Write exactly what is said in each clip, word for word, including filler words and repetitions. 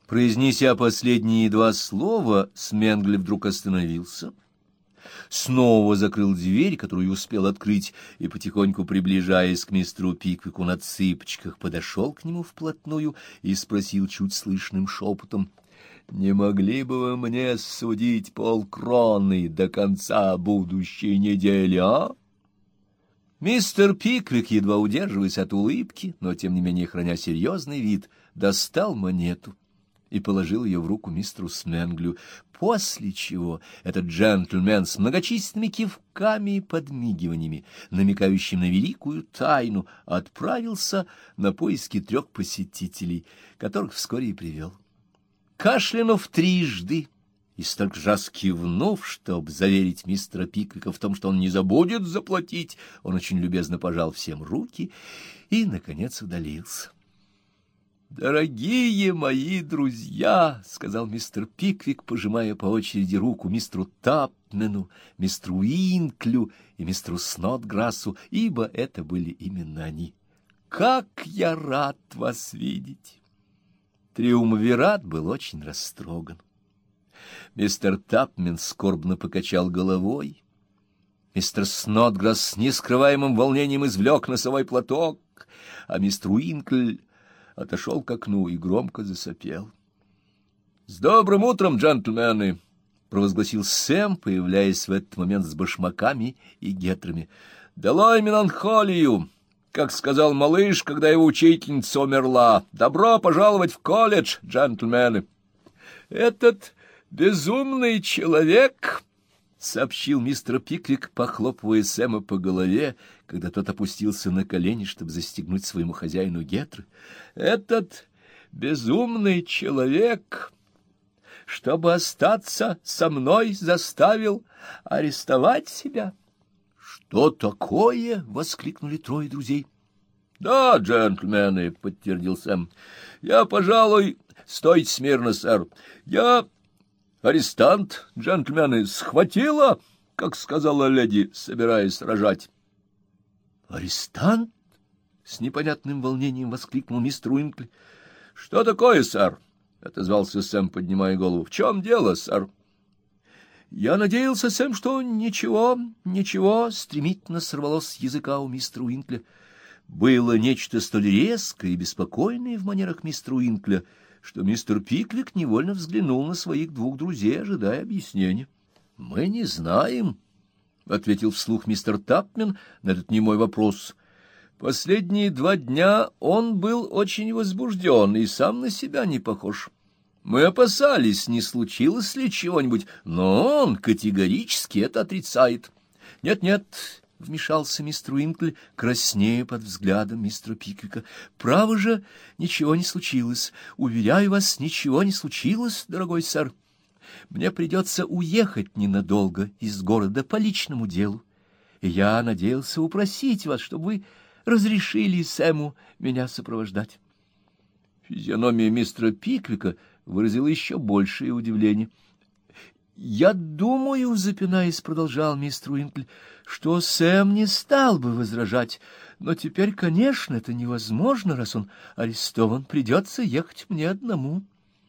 Произнеся последние два слова, Сменгли вдруг остановился, снова закрыл дверь, которую успел открыть, и, потихоньку приближаясь к мистеру Пиквику на цыпочках, подошел к нему вплотную и спросил чуть слышным шепотом: «Не могли бы вы мне судить полкроны до конца будущей недели, а?» Мистер Пиквик, едва удерживаясь от улыбки, но тем не менее храня серьезный вид, достал монету и положил ее в руку мистеру Сменглю, после чего этот джентльмен с многочисленными кивками и подмигиваниями, намекающим на великую тайну, отправился на поиски трех посетителей, которых вскоре и привел. Кашлянув трижды и столько же раз кивнув, чтобы заверить мистера Пиквика в том, что он не забудет заплатить, он очень любезно пожал всем руки и, наконец, удалился. «Дорогие мои друзья», — сказал мистер Пиквик, пожимая по очереди руку мистеру Тапмену, мистеру Уинклю и мистеру Снотграссу, ибо это были именно они, — «как я рад вас видеть!» Триумвират был очень растроган. Мистер Тапмен скорбно покачал головой. Мистер Снотграсс с нескрываемым волнением извлек носовой платок, а мистер Уинкль отошел к окну и громко засопел. — С добрым утром, джентльмены! — провозгласил Сэм, появляясь в этот момент с башмаками и гетрами. — Долой меланхолию! Как сказал малыш, когда его учительница умерла. Добро пожаловать в колледж, джентльмены! — Этот безумный человек, — сообщил мистер Пиквик, похлопывая Сэма по голове, когда тот опустился на колени, чтобы застегнуть своему хозяину гетры. — Этот безумный человек, чтобы остаться со мной, заставил арестовать себя. — Что такое? — воскликнули трое друзей. — Да, джентльмены, — подтвердил Сэм. — Я, пожалуй... Стойте смирно, сэр. Я... арестант, джентльмены, схватила, как сказала леди, собираясь рожать. — Арестант? — с непонятным волнением воскликнул мистер Уинкли. — Что такое, сэр? — отозвался Сэм, поднимая голову. — В чем дело, сэр? — Я надеялся, Сэм, что ничего, ничего, — стремительно сорвалось с языка у мистера Уинкля. Было нечто столь резкое и беспокойное в манерах мистера Уинкля, что мистер Пиквик невольно взглянул на своих двух друзей, ожидая объяснения. — Мы не знаем, — ответил вслух мистер Тапмен на этот немой вопрос. Последние два дня он был очень возбужден и сам на себя не похож. Мы опасались, не случилось ли чего-нибудь, но он категорически это отрицает. Нет, — Нет-нет, — вмешался мистер Уинкль, краснея под взглядом мистера Пиквика. — Право же, ничего не случилось. Уверяю вас, ничего не случилось, дорогой сэр. Мне придется уехать ненадолго из города по личному делу, и я надеялся упросить вас, чтобы вы разрешили Сэму меня сопровождать. Физиономия мистера Пиквика выразила еще большее удивление. — Я думаю, — запинаясь, продолжал мистер Уинкль, — что Сэм не стал бы возражать, но теперь, конечно, это невозможно, раз он арестован, придется ехать мне одному.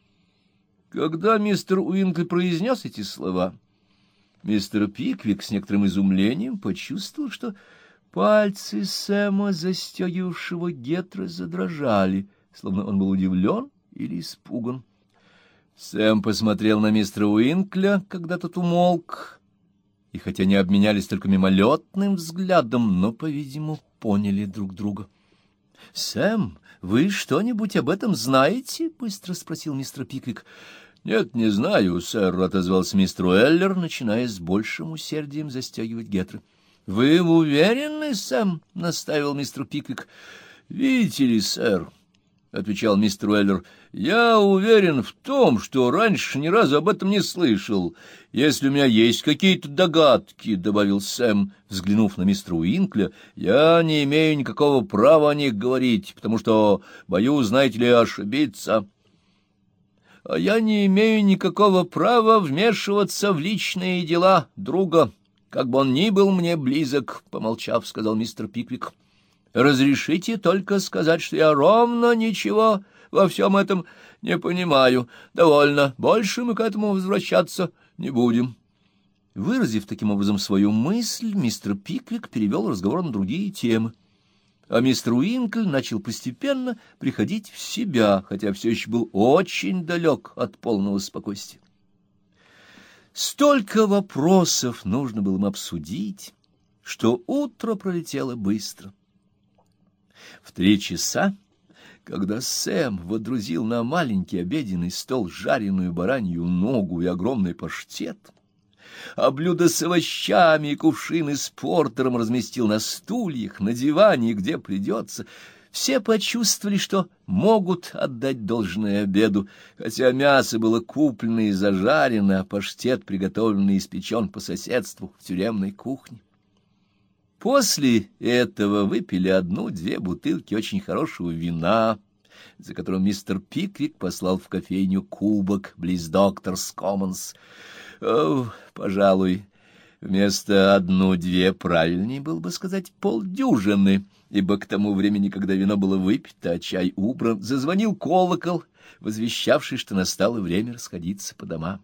Когда мистер Уинкль произнес эти слова, мистер Пиквик с некоторым изумлением почувствовал, что пальцы Сэма, застегивавшего гетры, задрожали, словно он был удивлен или испуган. Сэм посмотрел на мистера Уинкля, когда тот умолк, и хотя не обменялись только мимолетным взглядом, но, по-видимому, поняли друг друга. — Сэм, вы что-нибудь об этом знаете? — быстро спросил мистер Пиквик. — Нет, не знаю, сэр, — отозвался мистер Уэллер, начиная с большим усердием застегивать гетры. — Вы уверены, Сэм? — настаивал мистер Пиквик. — Видите ли, сэр, — отвечал мистер Уэллер, — я уверен в том, что раньше ни разу об этом не слышал. Если у меня есть какие-то догадки, — добавил Сэм, взглянув на мистера Уинкля, — я не имею никакого права о них говорить, потому что боюсь, знаете ли, ошибиться. — А я не имею никакого права вмешиваться в личные дела друга, как бы он ни был мне близок, — помолчав, сказал мистер Пиквик. — Разрешите только сказать, что я ровно ничего во всем этом не понимаю. Довольно, больше мы к этому возвращаться не будем». Выразив таким образом свою мысль, мистер Пиквик перевел разговор на другие темы, а мистер Уинкль начал постепенно приходить в себя, хотя все еще был очень далек от полного спокойствия. Столько вопросов нужно было им обсудить, что утро пролетело быстро. В три часа, когда Сэм водрузил на маленький обеденный стол жареную баранью ногу и огромный паштет, а блюда с овощами и кувшины с портером разместил на стульях, на диване, где придется, все почувствовали, что могут отдать должное обеду, хотя мясо было куплено и зажарено, а паштет приготовлен и испечен по соседству в тюремной кухне. После этого выпили одну-две бутылки очень хорошего вина, за которым мистер Пиквик послал в кофейню кубок близ Докторс Коммонс. О, пожалуй, вместо одну-две правильнее было бы сказать полдюжины, ибо к тому времени, когда вино было выпито, а чай убран, зазвонил колокол, возвещавший, что настало время расходиться по домам.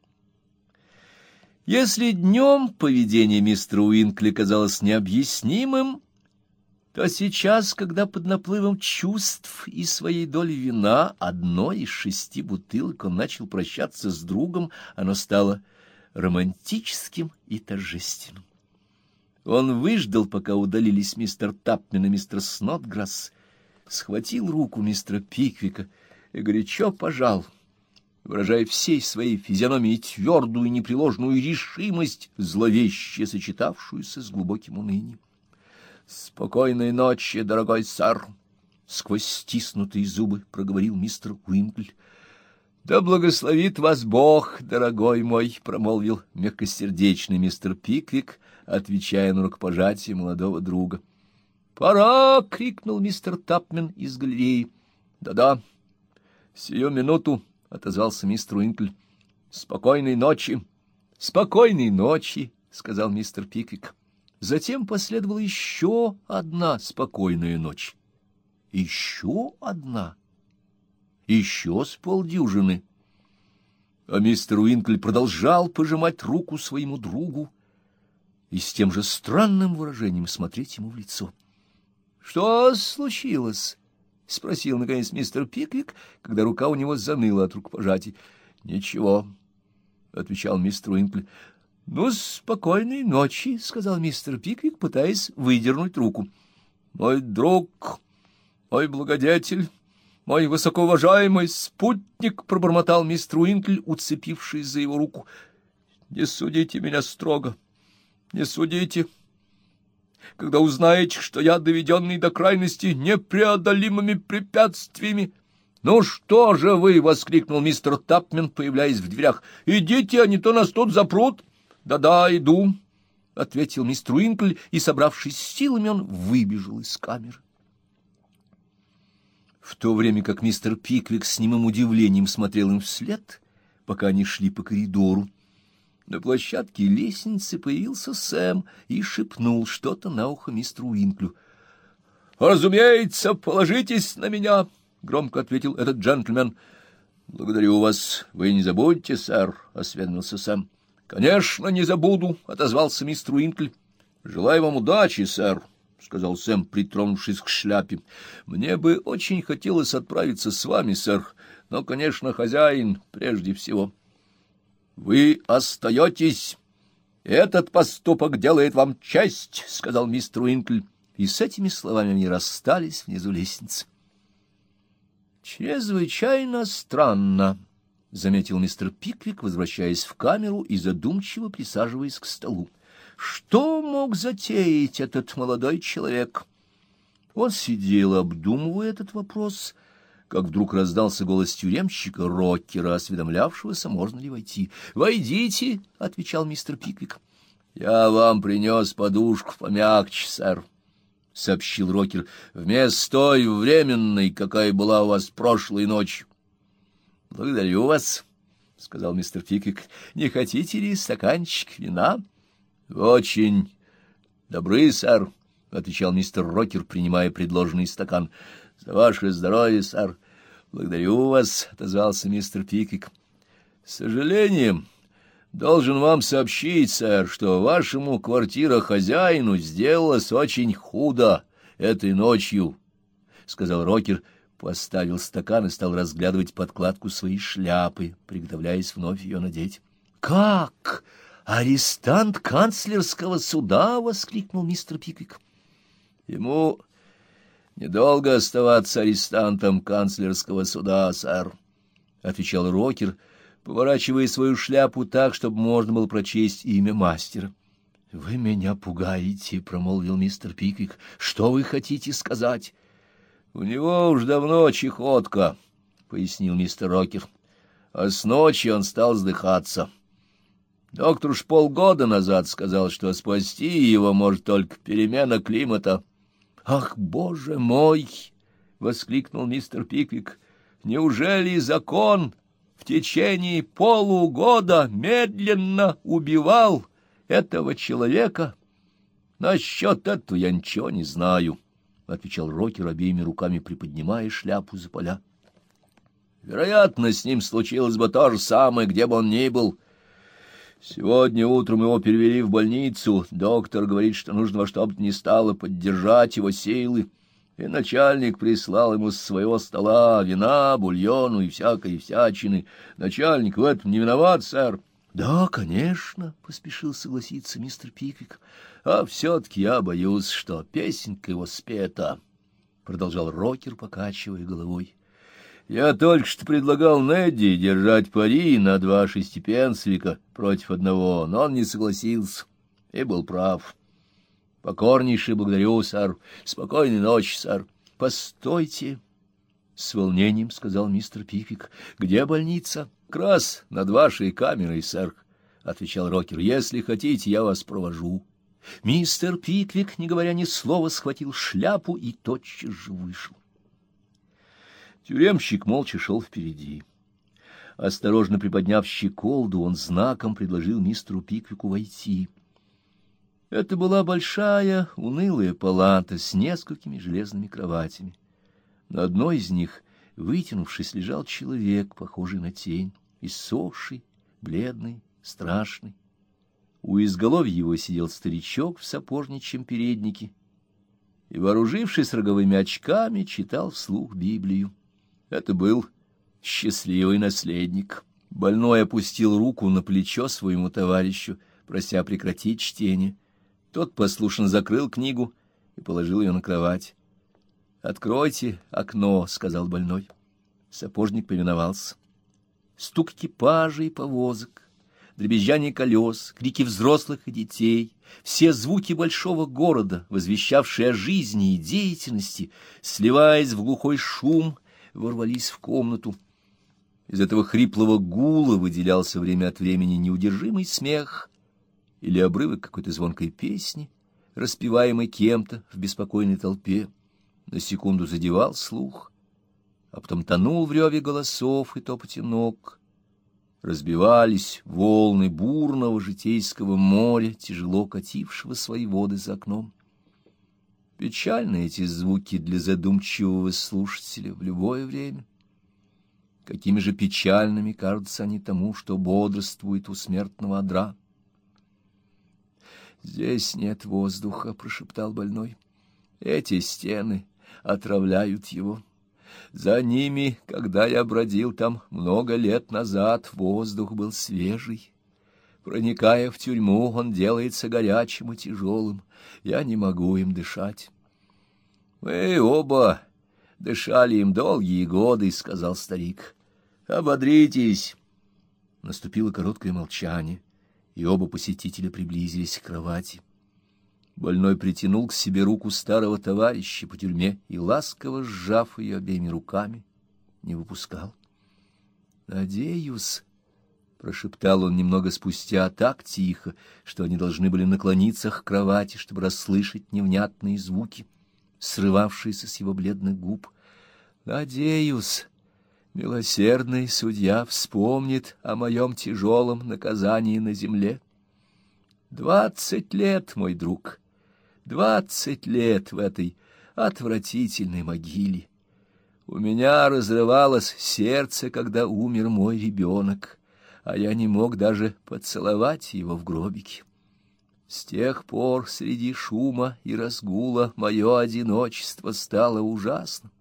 Если днем поведение мистера Уинкля казалось необъяснимым, то сейчас, когда под наплывом чувств и своей доли вина, одной из шести бутылок, он начал прощаться с другом, оно стало романтическим и торжественным. Он выждал, пока удалились мистер Тапмен и мистер Снотграсс, схватил руку мистера Пиквика и горячо пожал, выражая всей своей физиономией твердую и непреложную решимость, зловеще сочетавшуюся с глубоким унынием. «Спокойной ночи, дорогой сэр!» — сквозь стиснутые зубы проговорил мистер Уинкль. «Да благословит вас Бог, дорогой мой!» — промолвил мягкосердечный мистер Пиквик, отвечая на рукопожатие молодого друга. «Пора!» — крикнул мистер Тапмен из галереи. «Да-да, сию минуту!» — отозвался мистер Уинкль. «Спокойной ночи!» «Спокойной ночи!» — сказал мистер Пиквик. Затем последовала еще одна спокойная ночь. Еще одна. Еще с полдюжины. А мистер Уинкль продолжал пожимать руку своему другу и с тем же странным выражением смотреть ему в лицо. — Что случилось? — спросил, наконец, мистер Пиквик, когда рука у него заныла от рукопожатий. — Ничего, — отвечал мистер Уинкль. — Ну, спокойной ночи, — сказал мистер Пиквик, пытаясь выдернуть руку. — Мой друг, мой благодетель, мой высокоуважаемый спутник, — пробормотал мистер Уинкль, уцепившись за его руку. — Не судите меня строго, не судите. Когда узнаете, что я доведенный до крайности непреодолимыми препятствиями... — Ну что же вы, — воскликнул мистер Тапмен, появляясь в дверях, — идите, а не то нас тут запрут. — Да-да, иду, — ответил мистер Уинкль, и, собравшись с силами, он выбежал из камеры. В то время как мистер Пиквик с немым удивлением смотрел им вслед, пока они шли по коридору, на площадке лестницы появился Сэм и шепнул что-то на ухо мистеру Уинклю. — Разумеется, положитесь на меня, — громко ответил этот джентльмен. — Благодарю вас. Вы не забудьте, сэр, — осведомился Сэм. — Конечно, не забуду, — отозвался мистер Уинкль. — Желаю вам удачи, сэр, — сказал Сэм, притронувшись к шляпе. — Мне бы очень хотелось отправиться с вами, сэр, но, конечно, хозяин прежде всего. — Вы остаетесь. Этот поступок делает вам честь, — сказал мистер Уинкль. И с этими словами они расстались внизу лестницы. — Чрезвычайно странно, — заметил мистер Пиквик, возвращаясь в камеру и задумчиво присаживаясь к столу. — Что мог затеять этот молодой человек? Он сидел, обдумывая этот вопрос, как вдруг раздался голос тюремщика Рокера, осведомлявшегося, можно ли войти. — Войдите, — отвечал мистер Пиквик. — Я вам принес подушку помягче, сэр, — сообщил Рокер, — вместо той временной, какая была у вас прошлой ночью. — Благодарю вас, — сказал мистер Пиквик. — Не хотите ли стаканчик вина? — Очень добры, сэр, — отвечал мистер Рокер, принимая предложенный стакан. — За ваше здоровье, сэр. — Благодарю вас, — отозвался мистер Пиквик. — С сожалением должен вам сообщить, сэр, что вашему квартирохозяину сделалось очень худо этой ночью, — сказал Рокер, поставил стакан и стал разглядывать подкладку своей шляпы, приготовляясь вновь ее надеть. — Как? Арестант канцлерского суда? — воскликнул мистер Пиквик. — Ему недолго оставаться арестантом канцлерского суда, сэр, — отвечал Рокер, поворачивая свою шляпу так, чтобы можно было прочесть имя мастера. — Вы меня пугаете, — промолвил мистер Пиквик. — Что вы хотите сказать? — У него уж давно чехотка, — пояснил мистер Рокер, — а с ночи он стал вздыхаться. Доктор уж полгода назад сказал, что спасти его может только перемена климата. — Ах, боже мой! — воскликнул мистер Пиквик. — Неужели закон в течение полугода медленно убивал этого человека? — Насчет этого я ничего не знаю, — отвечал Рокер, обеими руками приподнимая шляпу за поля. — Вероятно, с ним случилось бы то же самое, где бы он ни был. Сегодня утром его перевели в больницу. Доктор говорит, что нужно во что бы то ни стало поддержать его силы. И начальник прислал ему с своего стола вина, бульону и всякой всячины. Начальник в этом не виноват, сэр. — Да, конечно, — поспешил согласиться мистер Пиквик. — А все-таки я боюсь, что песенка его спета, — продолжал Рокер, покачивая головой. Я только что предлагал Недди держать пари на два шестипенсовика против одного, но он не согласился и был прав. Покорнейше благодарю, сэр. Спокойной ночи, сэр. — Постойте, — с волнением сказал мистер Пиквик. — Где больница? — Как раз над вашей камерой, сэр, — отвечал Рокер. — Если хотите, я вас провожу. Мистер Пиквик, не говоря ни слова, схватил шляпу и тотчас же вышел. Тюремщик молча шел впереди. Осторожно приподняв щеколду, он знаком предложил мистеру Пиквику войти. Это была большая, унылая палата с несколькими железными кроватями. На одной из них, вытянувшись, лежал человек, похожий на тень, иссохший, бледный, страшный. У изголовья его сидел старичок в сапожничьем переднике и, вооружившись роговыми очками, читал вслух Библию. Это был счастливый наследник. Больной опустил руку на плечо своему товарищу, прося прекратить чтение. Тот послушно закрыл книгу и положил ее на кровать. — Откройте окно, — сказал больной. Сапожник повиновался. Стук экипажей и повозок, дребезжание колес, крики взрослых и детей, все звуки большого города, возвещавшие о жизни и деятельности, сливаясь в глухой шум, ворвались в комнату. Из этого хриплого гула выделялся время от времени неудержимый смех или обрывок какой-то звонкой песни, распеваемой кем-то в беспокойной толпе. На секунду задевал слух, а потом тонул в реве голосов и топоте ног. Разбивались волны бурного житейского моря, тяжело катившего свои воды за окном. Печальны эти звуки для задумчивого слушателя в любое время. Какими же печальными кажутся они тому, что бодрствует у смертного одра. — Здесь нет воздуха, — прошептал больной. — Эти стены отравляют его. За ними, когда я бродил там много лет назад, воздух был свежий. Проникая в тюрьму, он делается горячим и тяжелым. Я не могу им дышать. — Мы оба дышали им долгие годы, — сказал старик. — Ободритесь. Наступило короткое молчание, и оба посетителя приблизились к кровати. Больной притянул к себе руку старого товарища по тюрьме и, ласково сжав ее обеими руками, не выпускал. — Надеюсь, — прошептал он немного спустя так тихо, что они должны были наклониться к кровати, чтобы расслышать невнятные звуки, срывавшиеся с его бледных губ. — Надеюсь, милосердный судья вспомнит о моем тяжелом наказании на земле. Двадцать лет, мой друг, двадцать лет в этой отвратительной могиле. У меня разрывалось сердце, когда умер мой ребенок, а я не мог даже поцеловать его в гробике. С тех пор среди шума и разгула мое одиночество стало ужасным.